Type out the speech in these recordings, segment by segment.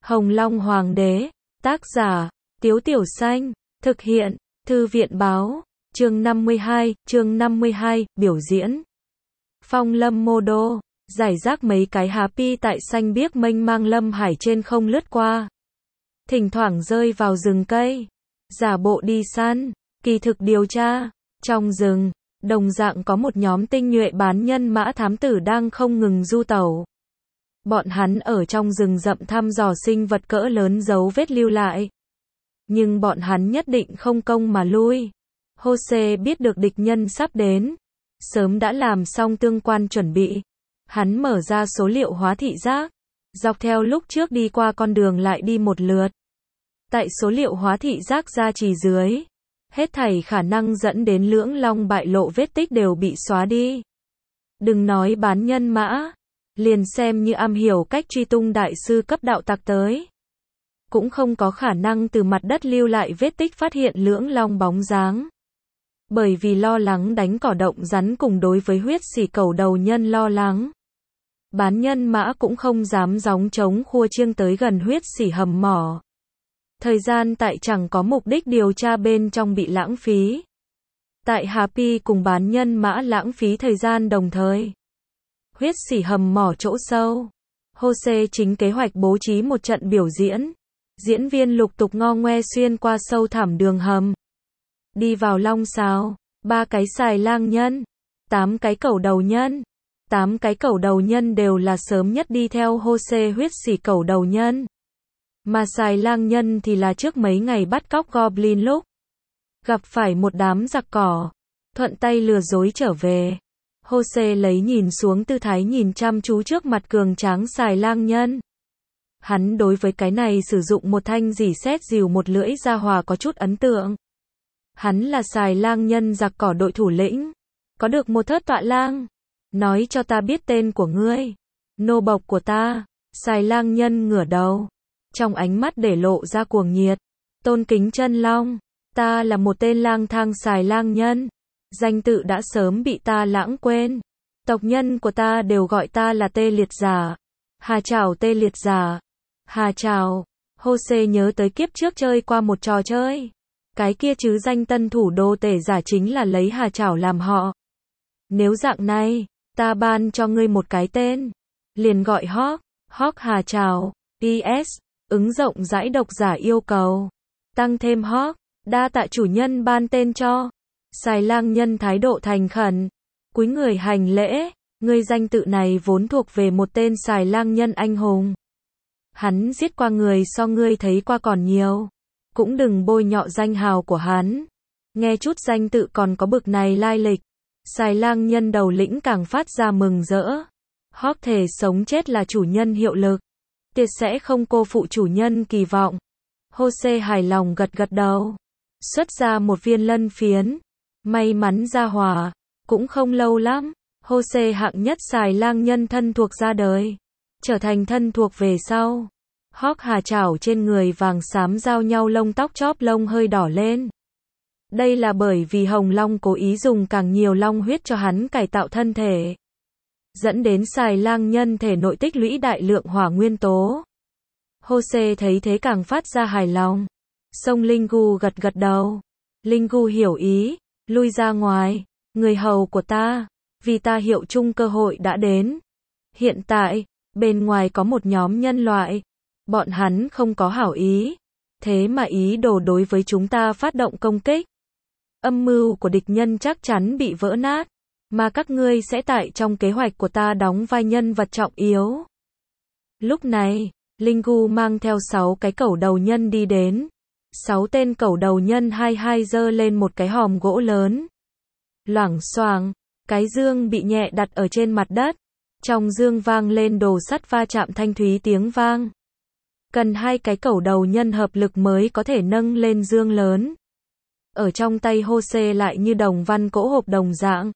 Hồng Long Hoàng đế, tác giả, Tiếu Tiểu Xanh, thực hiện, Thư viện báo, chương 52, biểu diễn. Phong lâm mô đô, giải rác mấy cái happy tại xanh biếc mênh mang lâm hải trên không lướt qua. Thỉnh thoảng rơi vào rừng cây, giả bộ đi săn, kỳ thực điều tra. Trong rừng, đồng dạng có một nhóm tinh nhuệ bán nhân mã thám tử đang không ngừng du tẩu. Bọn hắn ở trong rừng rậm thăm dò sinh vật cỡ lớn dấu vết lưu lại. Nhưng bọn hắn nhất định không công mà lui. Jose biết được địch nhân sắp đến, sớm đã làm xong tương quan chuẩn bị. Hắn mở ra số liệu hóa thị giác, dọc theo lúc trước đi qua con đường lại đi một lượt. Tại số liệu hóa thị giác gia trì dưới, hết thảy khả năng dẫn đến Lưỡng Long bại lộ vết tích đều bị xóa đi. Đừng nói bán nhân mã, liền xem như am hiểu cách truy tung đại sư cấp đạo tặc tới, cũng không có khả năng từ mặt đất lưu lại vết tích phát hiện Lưỡng Long bóng dáng. Bởi vì lo lắng đánh cỏ động rắn cùng đối với huyết sỉ cẩu đầu nhân lo lắng, bán nhân mã cũng không dám gióng trống khua chiêng tới gần huyết sỉ hầm mỏ. Thời gian tại chẳng có mục đích điều tra bên trong bị lãng phí. Tại Happy cùng bán nhân mã lãng phí thời gian đồng thời. Huyết sỉ hầm mỏ chỗ sâu. Jose chính kế hoạch bố trí một trận biểu diễn. Diễn viên lục tục ngo ngoe xuyên qua sâu thẳm đường hầm. Đi vào long sào, 3 cái xài lang nhân, 8 cái cẩu đầu nhân. 8 cái cẩu đầu nhân đều là sớm nhất đi theo Jose huyết sỉ cẩu đầu nhân. Mà xài lang nhân thì là trước mấy ngày bắt cóc Goblin lúc gặp phải một đám giặc cỏ, thuận tay lừa dối trở về. Jose lấy nhìn xuống tư thái nhìn chăm chú trước mặt cường tráng xài lang nhân. Hắn đối với cái này sử dụng một thanh rỉ sét dìu một lưỡi ra hòa có chút ấn tượng. Hắn là xài lang nhân giặc cỏ đội thủ lĩnh, có được một thớt tọa lang. Nói cho ta biết tên của ngươi. Nô bộc của ta. Xài lang nhân ngửa đầu, trong ánh mắt để lộ ra cuồng nhiệt. Tôn kính chân long, ta là một tên lang thang xài lang nhân. Danh tự đã sớm bị ta lãng quên. Tộc nhân của ta đều gọi ta là tê liệt giả. Hà chào tê liệt giả. Hà chào. Jose nhớ tới kiếp trước chơi qua một trò chơi. Cái kia chứ danh tân thủ đô tể giả chính là lấy hà chào làm họ. Nếu dạng này, ta ban cho ngươi một cái tên. Liền gọi Hawk. Hawk hà chào. PS. Ứng rộng rãi độc giả yêu cầu. Tăng thêm Hawk. Đa tạ chủ nhân ban tên cho. Xài lang nhân thái độ thành khẩn. Cúi người hành lễ. Ngươi danh tự này vốn thuộc về một tên xài lang nhân anh hùng. Hắn giết qua người so ngươi thấy qua còn nhiều. Cũng đừng bôi nhọ danh hào của hắn. Nghe chút danh tự còn có bực này lai lịch. Xài lang nhân đầu lĩnh càng phát ra mừng rỡ. Hawk thề sống chết là chủ nhân hiệu lực. Tiệt sẽ không cô phụ chủ nhân kỳ vọng. Jose hài lòng gật gật đầu. Xuất ra một viên lân phiến. May mắn ra hỏa. Cũng không lâu lắm. Jose hạng nhất xài lang nhân thân thuộc ra đời. Trở thành thân thuộc về sau. Hawk hà chảo trên người vàng xám giao nhau lông tóc chóp lông hơi đỏ lên. Đây là bởi vì Hồng Long cố ý dùng càng nhiều long huyết cho hắn cải tạo thân thể. Dẫn đến xài lang nhân thể nội tích lũy đại lượng hỏa nguyên tố. Jose thấy thế càng phát ra hài lòng. Sông Lingu gật gật đầu. Lingu hiểu ý, lui ra ngoài. Người hầu của ta, vì ta hiệu chung cơ hội đã đến. Hiện tại, bên ngoài có một nhóm nhân loại. Bọn hắn không có hảo ý. Thế mà ý đồ đối với chúng ta phát động công kích. Âm mưu của địch nhân chắc chắn bị vỡ nát. Mà các ngươi sẽ tại trong kế hoạch của ta đóng vai nhân vật trọng yếu. Lúc này, Lingu mang theo 6 cái cẩu đầu nhân đi đến. 6 tên cẩu đầu nhân hai giơ lên một cái hòm gỗ lớn. Loảng xoảng, cái dương bị nhẹ đặt ở trên mặt đất. Trong dương vang lên đồ sắt va chạm thanh thúy tiếng vang. Cần 2 cái cẩu đầu nhân hợp lực mới có thể nâng lên dương lớn. Ở trong tay Jose lại như đồng văn cỗ hộp đồng dạng.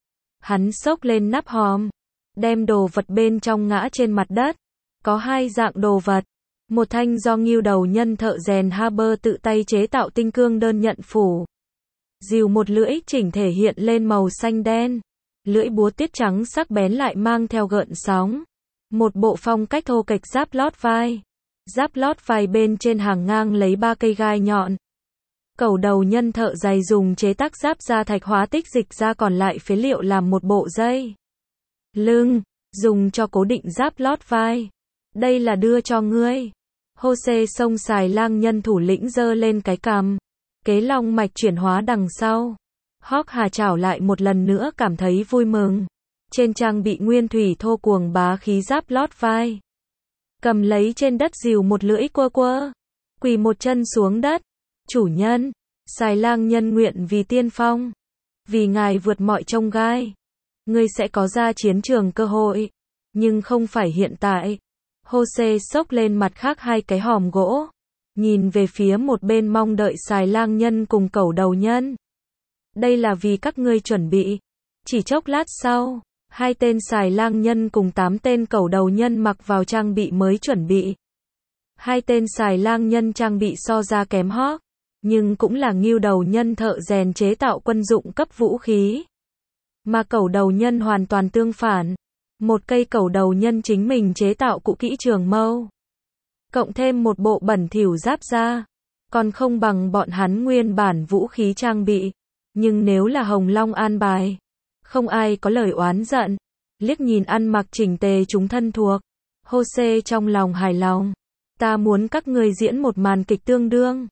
Hắn xốc lên nắp hòm, đem đồ vật bên trong ngã trên mặt đất. Có 2 dạng đồ vật. Một thanh do ngưu đầu nhân thợ rèn Haber tự tay chế tạo tinh cương đơn nhận phủ. Dìu một lưỡi chỉnh thể hiện lên màu xanh đen. Lưỡi búa tiết trắng sắc bén lại mang theo gợn sóng. Một bộ phong cách thô kệch giáp lót vai. Giáp lót vai bên trên hàng ngang lấy 3 cây gai nhọn. Cẩu đầu nhân thợ giày dùng chế tác giáp da thạch hóa tích dịch ra còn lại phế liệu làm một bộ dây lưng, dùng cho cố định giáp lót vai. Đây là đưa cho ngươi. Hô-xê xông xài lang nhân thủ lĩnh giơ lên cái cằm. Kế long mạch chuyển hóa đằng sau. Hóc Hà chảo lại một lần nữa cảm thấy vui mừng. Trên trang bị nguyên thủy thô cuồng bá khí giáp lót vai. Cầm lấy trên đất dìu một lưỡi quơ quơ. Quỳ một chân xuống đất. Chủ nhân, xài lang nhân nguyện vì tiên phong. Vì ngài vượt mọi chông gai. Ngươi sẽ có ra chiến trường cơ hội. Nhưng không phải hiện tại. Hô-xê xốc lên mặt khác 2 cái hòm gỗ. Nhìn về phía một bên mong đợi xài lang nhân cùng cẩu đầu nhân. Đây là vì các ngươi chuẩn bị. Chỉ chốc lát sau, 2 tên xài lang nhân cùng 8 tên cẩu đầu nhân mặc vào trang bị mới chuẩn bị. 2 tên xài lang nhân trang bị so ra kém Hawk, nhưng cũng là ngưu đầu nhân thợ rèn chế tạo quân dụng cấp vũ khí. Mà cẩu đầu nhân hoàn toàn tương phản. Một cây cẩu đầu nhân chính mình chế tạo cụ kỹ trường mâu. Cộng thêm một bộ bẩn thỉu giáp da. Còn không bằng bọn hắn nguyên bản vũ khí trang bị. Nhưng nếu là Hồng Long an bài, không ai có lời oán giận. Liếc nhìn ăn mặc chỉnh tề chúng thân thuộc. Hô-xê trong lòng hài lòng. Ta muốn các ngươi diễn một màn kịch tương đương.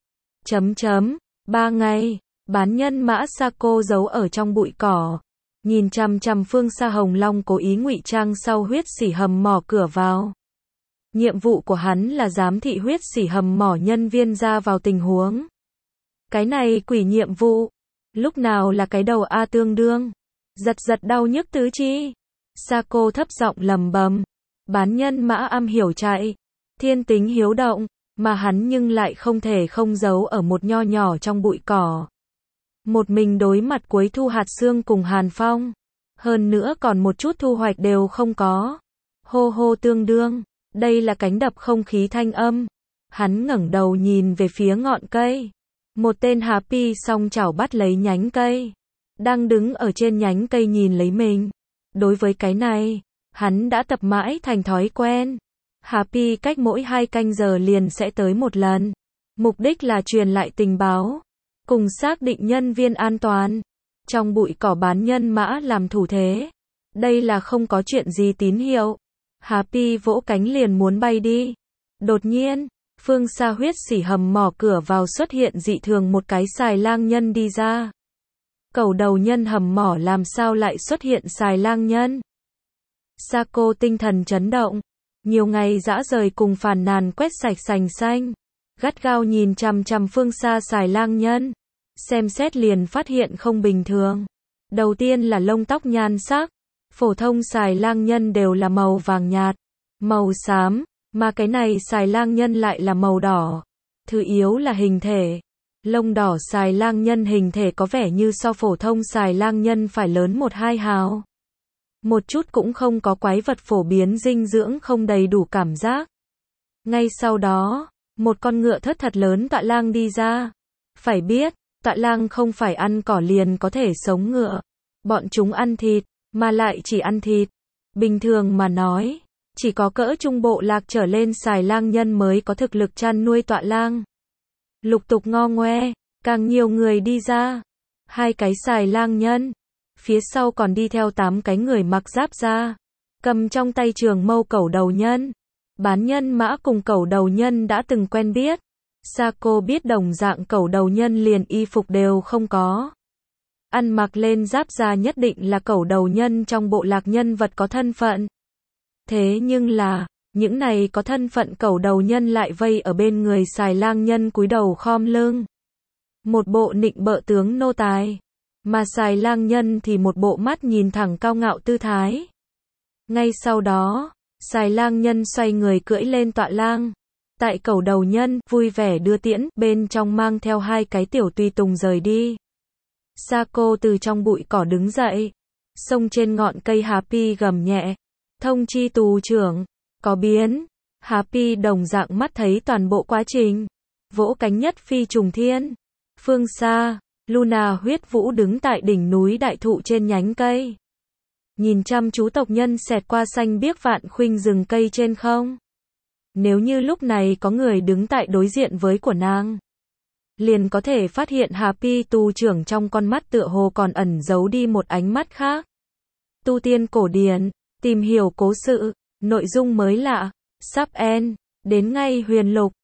3 ngày, bán nhân mã Sako giấu ở trong bụi cỏ. Nhìn chằm chằm phương xa Hồng Long cố ý ngụy trang sau huyết sỉ hầm mỏ cửa vào. Nhiệm vụ của hắn là giám thị huyết sỉ hầm mỏ nhân viên ra vào tình huống. Cái này quỷ nhiệm vụ. Lúc nào là cái đầu A tương đương. Giật đau nhức tứ chi. Sako thấp giọng lầm bầm. Bán nhân mã am hiểu chạy. Thiên tính hiếu động. Mà hắn nhưng lại không thể không giấu ở một nho nhỏ trong bụi cỏ. Một mình đối mặt cuối thu hạt sương cùng hàn phong. Hơn nữa còn một chút thu hoạch đều không có. Hô hô tương đương. Đây là cánh đập không khí thanh âm. Hắn ngẩng đầu nhìn về phía ngọn cây. Một tên Happy song chảo bắt lấy nhánh cây. Đang đứng ở trên nhánh cây nhìn lấy mình. Đối với cái này, hắn đã tập mãi thành thói quen. Happy cách mỗi 2 canh giờ liền sẽ tới một lần. Mục đích là truyền lại tình báo. Cùng xác định nhân viên an toàn. Trong bụi cỏ bán nhân mã làm thủ thế. Đây là không có chuyện gì tín hiệu. Happy vỗ cánh liền muốn bay đi. Đột nhiên, phương xa huyết sỉ hầm mỏ cửa vào xuất hiện dị thường một cái xài lang nhân đi ra. Cẩu đầu nhân hầm mỏ làm sao lại xuất hiện xài lang nhân? Sako tinh thần chấn động. Nhiều ngày dã rời cùng phàn nàn quét sạch sành xanh. Gắt gao nhìn chằm chằm phương xa xài lang nhân. Xem xét liền phát hiện không bình thường. Đầu tiên là lông tóc nhan sắc. Phổ thông xài lang nhân đều là màu vàng nhạt, màu xám, mà cái này xài lang nhân lại là màu đỏ. Thứ yếu là hình thể. Lông đỏ xài lang nhân hình thể có vẻ như so phổ thông xài lang nhân phải lớn 1-2 hào. Một chút cũng không có quái vật phổ biến dinh dưỡng không đầy đủ cảm giác. Ngay sau đó, một con ngựa thớt thật lớn tọa lang đi ra. Phải biết, tọa lang không phải ăn cỏ liền có thể sống ngựa. Bọn chúng ăn thịt, mà lại chỉ ăn thịt. Bình thường mà nói, chỉ có cỡ trung bộ lạc trở lên xài lang nhân mới có thực lực chăn nuôi tọa lang. Lục tục ngo ngoe, càng nhiều người đi ra. 2 cái xài lang nhân. Phía sau còn đi theo 8 cái người mặc giáp da. Cầm trong tay trường mâu cẩu đầu nhân. Bán nhân mã cùng cẩu đầu nhân đã từng quen biết. Sako biết đồng dạng cẩu đầu nhân liền y phục đều không có. Ăn mặc lên giáp da nhất định là cẩu đầu nhân trong bộ lạc nhân vật có thân phận. Thế nhưng là, những này có thân phận cẩu đầu nhân lại vây ở bên người xài lang nhân cúi đầu khom lưng. Một bộ nịnh bợ tướng nô tài. Mà xài lang nhân thì một bộ mắt nhìn thẳng cao ngạo tư thái. Ngay sau đó, xài lang nhân xoay người cưỡi lên tọa lang. Tại cẩu đầu nhân, vui vẻ đưa tiễn, bên trong mang theo 2 cái tiểu tùy tùng rời đi. Sako từ trong bụi cỏ đứng dậy. Xông trên ngọn cây Happy gầm nhẹ. Thông chi tù trưởng. Có biến. Happy đồng dạng mắt thấy toàn bộ quá trình. Vỗ cánh nhất phi trùng thiên. Phương xa, Luna huyết vũ đứng tại đỉnh núi đại thụ trên nhánh cây. Nhìn chăm chú tộc nhân xẹt qua xanh biếc vạn khuynh rừng cây trên không. Nếu như lúc này có người đứng tại đối diện với của nàng, liền có thể phát hiện Happy tu trưởng trong con mắt tựa hồ còn ẩn giấu đi một ánh mắt khác. Tu tiên cổ điển, tìm hiểu cố sự, nội dung mới lạ, sắp end, đến ngay huyền lục.